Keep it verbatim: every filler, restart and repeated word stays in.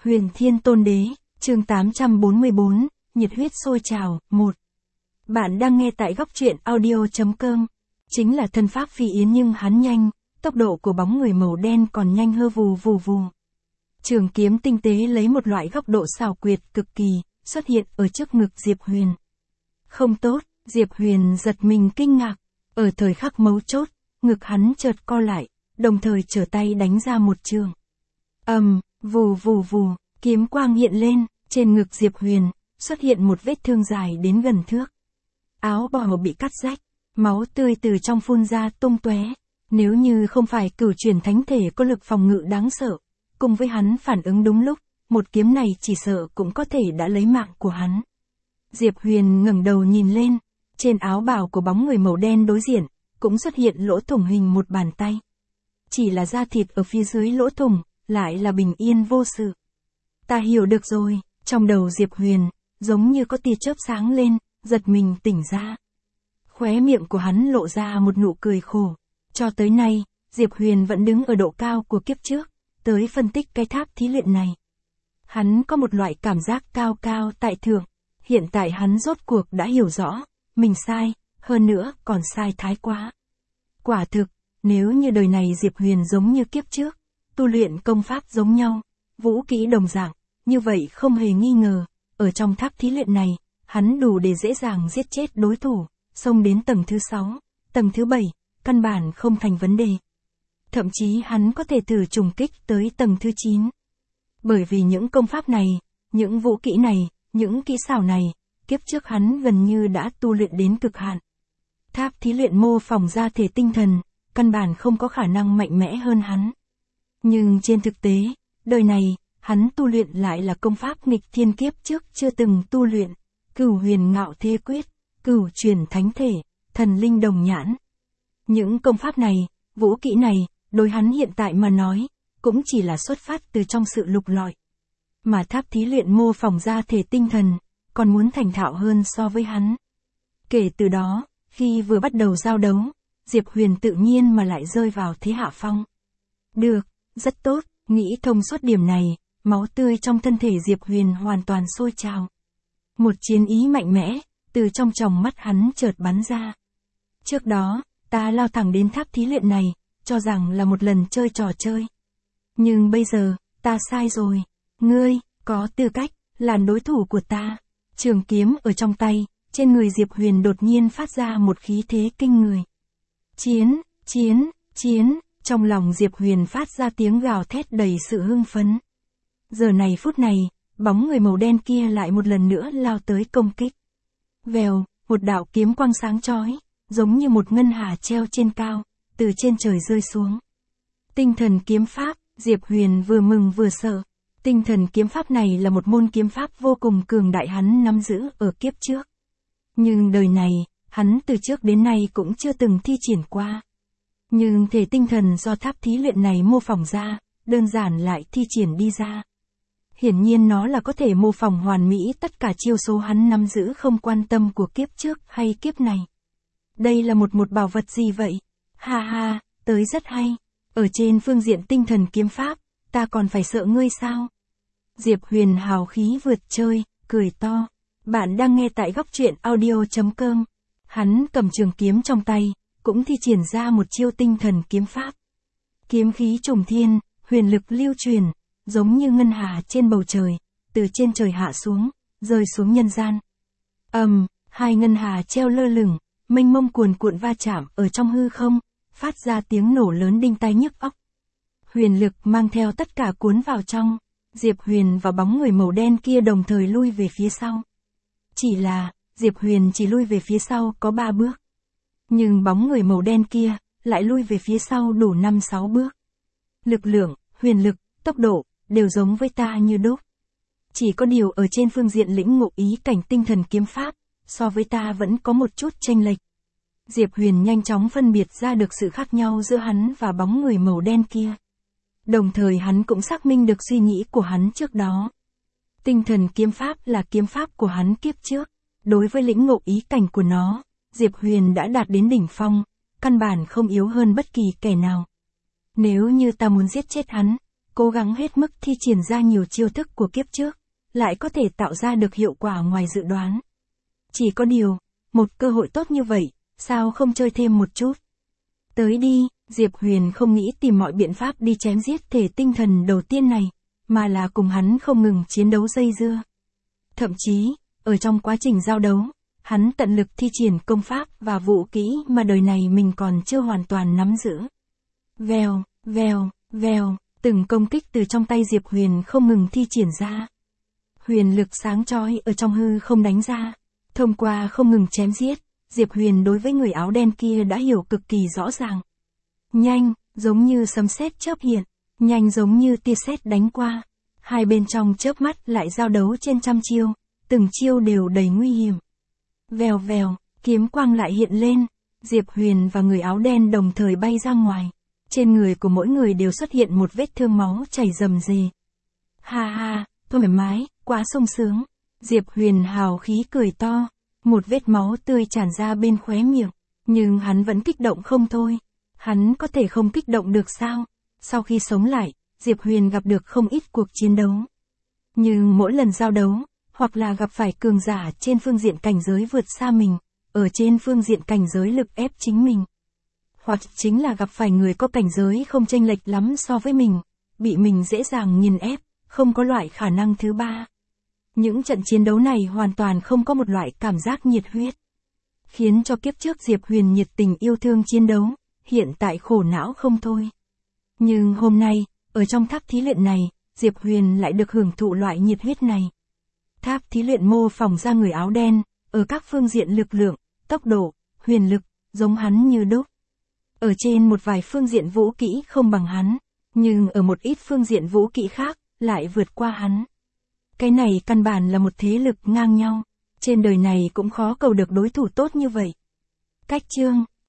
Huyền Thiên Tôn Đế, chương tám trăm bốn mươi bốn, nhiệt huyết sôi trào, một. Bạn đang nghe tại góc truyện audio.com. Chính là thân pháp phi yến nhưng hắn nhanh, tốc độ của bóng người màu đen còn nhanh hơ vù vù vù. Trường kiếm tinh tế lấy một loại góc độ xảo quyệt cực kỳ, xuất hiện ở trước ngực Diệp Huyền. Không tốt, Diệp Huyền giật mình kinh ngạc, ở thời khắc mấu chốt, ngực hắn chợt co lại, đồng thời trở tay đánh ra một trường. Ầm, vù vù vù, kiếm quang hiện lên, trên ngực Diệp Huyền, xuất hiện một vết thương dài đến gần thước. Áo bào bị cắt rách, máu tươi từ trong phun ra tung tóe. Nếu như không phải cửu chuyển thánh thể có lực phòng ngự đáng sợ, cùng với hắn phản ứng đúng lúc, một kiếm này chỉ sợ cũng có thể đã lấy mạng của hắn. Diệp Huyền ngẩng đầu nhìn lên, trên áo bào của bóng người màu đen đối diện, cũng xuất hiện lỗ thủng hình một bàn tay. Chỉ là da thịt ở phía dưới lỗ thủng, lại là bình yên vô sự. Ta hiểu được rồi, trong đầu Diệp Huyền, giống như có tia chớp sáng lên, giật mình tỉnh ra. Khóe miệng của hắn lộ ra một nụ cười khổ. Cho tới nay, Diệp Huyền vẫn đứng ở độ cao của kiếp trước, tới phân tích cái tháp thí luyện này. Hắn có một loại cảm giác cao cao tại thượng, hiện tại hắn rốt cuộc đã hiểu rõ, mình sai, hơn nữa còn sai thái quá. Quả thực, nếu như đời này Diệp Huyền giống như kiếp trước, tu luyện công pháp giống nhau, vũ kỹ đồng dạng, như vậy không hề nghi ngờ, ở trong tháp thí luyện này, hắn đủ để dễ dàng giết chết đối thủ, xông đến tầng thứ sáu, tầng thứ bảy, căn bản không thành vấn đề. Thậm chí hắn có thể thử trùng kích tới tầng thứ chín. Bởi vì những công pháp này, những vũ kỹ này, những kỹ xảo này, kiếp trước hắn gần như đã tu luyện đến cực hạn. Tháp thí luyện mô phỏng ra thể tinh thần, căn bản không có khả năng mạnh mẽ hơn hắn. Nhưng trên thực tế, đời này, hắn tu luyện lại là công pháp nghịch thiên kiếp trước chưa từng tu luyện, Cửu Huyền Ngạo Thế Quyết, Cửu Chuyển Thánh Thể, Thần Linh Đồng Nhãn. Những công pháp này, vũ kỹ này, đối hắn hiện tại mà nói, cũng chỉ là xuất phát từ trong sự lục lọi. Mà tháp thí luyện mô phỏng ra thể tinh thần, còn muốn thành thạo hơn so với hắn. Kể từ đó, khi vừa bắt đầu giao đấu, Diệp Huyền tự nhiên mà lại rơi vào thế hạ phong. Được, rất tốt, nghĩ thông suốt điểm này, máu tươi trong thân thể Diệp Huyền hoàn toàn sôi trào. Một chiến ý mạnh mẽ, từ trong tròng mắt hắn chợt bắn ra. Trước đó, ta lao thẳng đến tháp thí luyện này, cho rằng là một lần chơi trò chơi. Nhưng bây giờ, ta sai rồi. Ngươi, có tư cách, là đối thủ của ta. Trường kiếm ở trong tay, trên người Diệp Huyền đột nhiên phát ra một khí thế kinh người. Chiến, chiến, chiến, trong lòng Diệp Huyền phát ra tiếng gào thét đầy sự hưng phấn. Giờ này phút này, bóng người màu đen kia lại một lần nữa lao tới công kích. Vèo, một đạo kiếm quang sáng chói, giống như một ngân hà treo trên cao, từ trên trời rơi xuống. Tinh thần kiếm pháp, Diệp Huyền vừa mừng vừa sợ. Tinh thần kiếm pháp này là một môn kiếm pháp vô cùng cường đại hắn nắm giữ ở kiếp trước. Nhưng đời này, hắn từ trước đến nay cũng chưa từng thi triển qua. Nhưng thể tinh thần do tháp thí luyện này mô phỏng ra, đơn giản lại thi triển đi ra. Hiển nhiên nó là có thể mô phỏng hoàn mỹ tất cả chiêu số hắn nắm giữ không quan tâm của kiếp trước hay kiếp này. Đây là một một bảo vật gì vậy? Ha ha, tới rất hay. Ở trên phương diện tinh thần kiếm pháp, ta còn phải sợ ngươi sao? Diệp Huyền hào khí vượt chơi, cười to. Bạn đang nghe tại góc truyện audio.com. Hắn cầm trường kiếm trong tay, cũng thi triển ra một chiêu tinh thần kiếm pháp. Kiếm khí trùng thiên, huyền lực lưu truyền, giống như ngân hà trên bầu trời, từ trên trời hạ xuống, rơi xuống nhân gian. Ầm, um, hai ngân hà treo lơ lửng, mênh mông cuồn cuộn va chạm ở trong hư không, phát ra tiếng nổ lớn đinh tai nhức óc. Huyền lực mang theo tất cả cuốn vào trong, Diệp Huyền và bóng người màu đen kia đồng thời lui về phía sau. Chỉ là, Diệp Huyền chỉ lui về phía sau có ba bước. Nhưng bóng người màu đen kia, lại lui về phía sau đủ năm sáu bước. Lực lượng, huyền lực, tốc độ, đều giống với ta như đúc. Chỉ có điều ở trên phương diện lĩnh ngộ ý cảnh tinh thần kiếm pháp, so với ta vẫn có một chút chênh lệch. Diệp Huyền nhanh chóng phân biệt ra được sự khác nhau giữa hắn và bóng người màu đen kia. Đồng thời hắn cũng xác minh được suy nghĩ của hắn trước đó. Tinh thần kiếm pháp là kiếm pháp của hắn kiếp trước. Đối với lĩnh ngộ ý cảnh của nó, Diệp Huyền đã đạt đến đỉnh phong, căn bản không yếu hơn bất kỳ kẻ nào. Nếu như ta muốn giết chết hắn, cố gắng hết mức thi triển ra nhiều chiêu thức của kiếp trước, lại có thể tạo ra được hiệu quả ngoài dự đoán. Chỉ có điều, một cơ hội tốt như vậy, sao không chơi thêm một chút? Tới đi, Diệp Huyền không nghĩ tìm mọi biện pháp đi chém giết thể tinh thần đầu tiên này, mà là cùng hắn không ngừng chiến đấu dây dưa. Thậm chí, ở trong quá trình giao đấu, hắn tận lực thi triển công pháp và vũ kỹ mà đời này mình còn chưa hoàn toàn nắm giữ. Vèo, vèo, vèo, từng công kích từ trong tay Diệp Huyền không ngừng thi triển ra. Huyền lực sáng chói ở trong hư không đánh ra. Thông qua không ngừng chém giết, Diệp Huyền đối với người áo đen kia đã hiểu cực kỳ rõ ràng. Nhanh, giống như sấm sét chớp hiện, nhanh giống như tia sét đánh qua. Hai bên trong chớp mắt lại giao đấu trên trăm chiêu, từng chiêu đều đầy nguy hiểm. Vèo vèo, kiếm quang lại hiện lên, Diệp Huyền và người áo đen đồng thời bay ra ngoài. Trên người của mỗi người đều xuất hiện một vết thương máu chảy rầm rề. Ha ha, thoải mái, quá sung sướng. Diệp Huyền hào khí cười to, một vết máu tươi tràn ra bên khóe miệng, nhưng hắn vẫn kích động không thôi. Hắn có thể không kích động được sao? Sau khi sống lại, Diệp Huyền gặp được không ít cuộc chiến đấu. Nhưng mỗi lần giao đấu, hoặc là gặp phải cường giả trên phương diện cảnh giới vượt xa mình, ở trên phương diện cảnh giới lực ép chính mình. Hoặc chính là gặp phải người có cảnh giới không chênh lệch lắm so với mình, bị mình dễ dàng nghiền ép, không có loại khả năng thứ ba. Những trận chiến đấu này hoàn toàn không có một loại cảm giác nhiệt huyết. Khiến cho kiếp trước Diệp Huyền nhiệt tình yêu thương chiến đấu, hiện tại khổ não không thôi. Nhưng hôm nay, ở trong tháp thí luyện này, Diệp Huyền lại được hưởng thụ loại nhiệt huyết này. Tháp thí luyện mô phỏng ra người áo đen, ở các phương diện lực lượng, tốc độ, huyền lực, giống hắn như đúc. Ở trên một vài phương diện vũ kỹ không bằng hắn, nhưng ở một ít phương diện vũ kỹ khác, lại vượt qua hắn. Cái này căn bản là một thế lực ngang nhau, trên đời này cũng khó cầu được đối thủ tốt như vậy. Cách chương